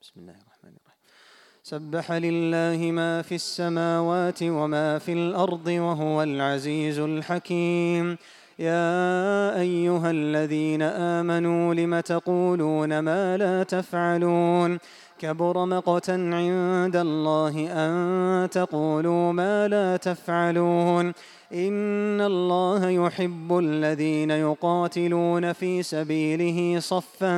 بسم الله الرحمن الرحيم. سبح لله ما في السماوات وما في الأرض وهو العزيز الحكيم. يا أيها الذين آمنوا لم تقولون ما لا تفعلون كبر مقتا عند الله أن تقولوا ما لا تفعلون إن الله يحب الذين يقاتلون في سبيله صفا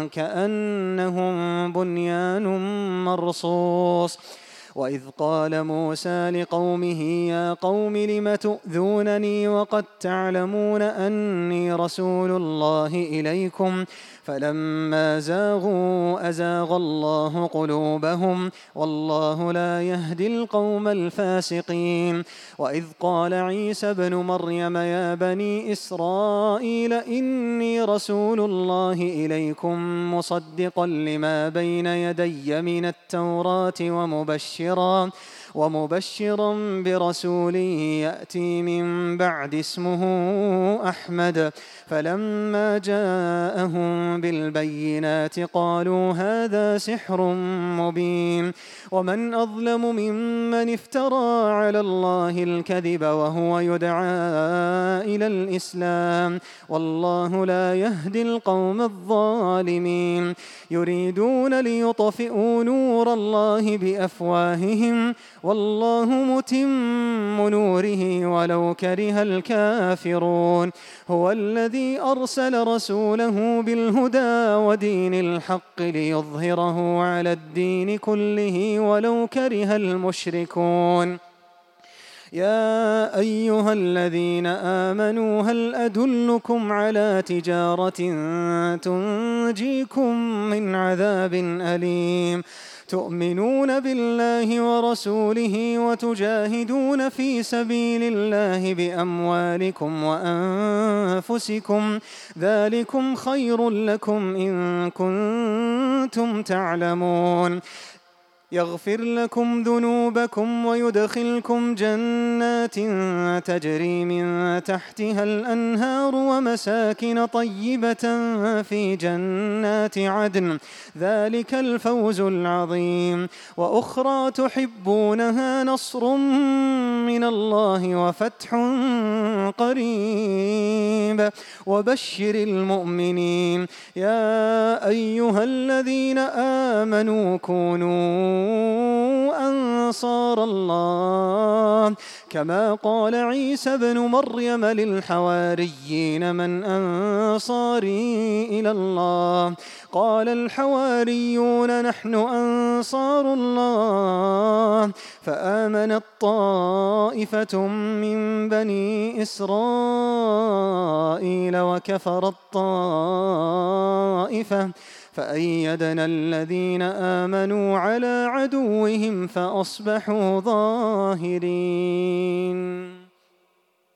كأنهم بنيان مرصوص. وإذ قال موسى لقومه يا قوم لم تؤذونني وقد تعلمون أني رسول الله إليكم فلما زاغوا أزاغ الله قلوبهم والله لا يهدي القوم الفاسقين. وإذ قال عيسى ابن مريم يا بني إسرائيل إني رسول الله إليكم مصدقا لما بين يدي من التوراة ومبشرا برسول يأتي من بعد اسمه أحمد. فلما جاءهم بالبينات قالوا هذا سحر مبين. ومن أظلم ممن افترى على الله الكذب وهو يدعى إلى الإسلام والله لا يهدي القوم الظالمين. يريدون ليطفئوا نور الله بأفواههم والله متم نوره ولو كره الكافرون. هو الذي أرسل رسوله بالهدى ودين الحق ليظهره على الدين كله ولو كره المشركون. يا أيها الذين آمنوا هل أدلكم على تجارة تنجيكم من عذاب أليم تؤمنون بالله ورسوله وتجاهدون في سبيل الله بأموالكم وأنفسكم ذلكم خير لكم إن كنتم تعلمون. يغفر لكم ذنوبكم ويدخلكم جنات تجري من تحتها الأنهار ومساكن طيبة في جنات عدن ذلك الفوز العظيم. وأخرى تحبونها نصر من الله وفتح قريب وبشر المؤمنين. يا أيها الذين آمنوا كونوا أنصار الله كما قال عيسى ابن مريم للحواريين من أنصاري إلى الله قال الحواريون نحن أنصار الله فآمنت طائفة من بني إسرائيل وكفرت طائفة فأيدنا الذين آمنوا على عدوهم فأصبحوا ظاهرين.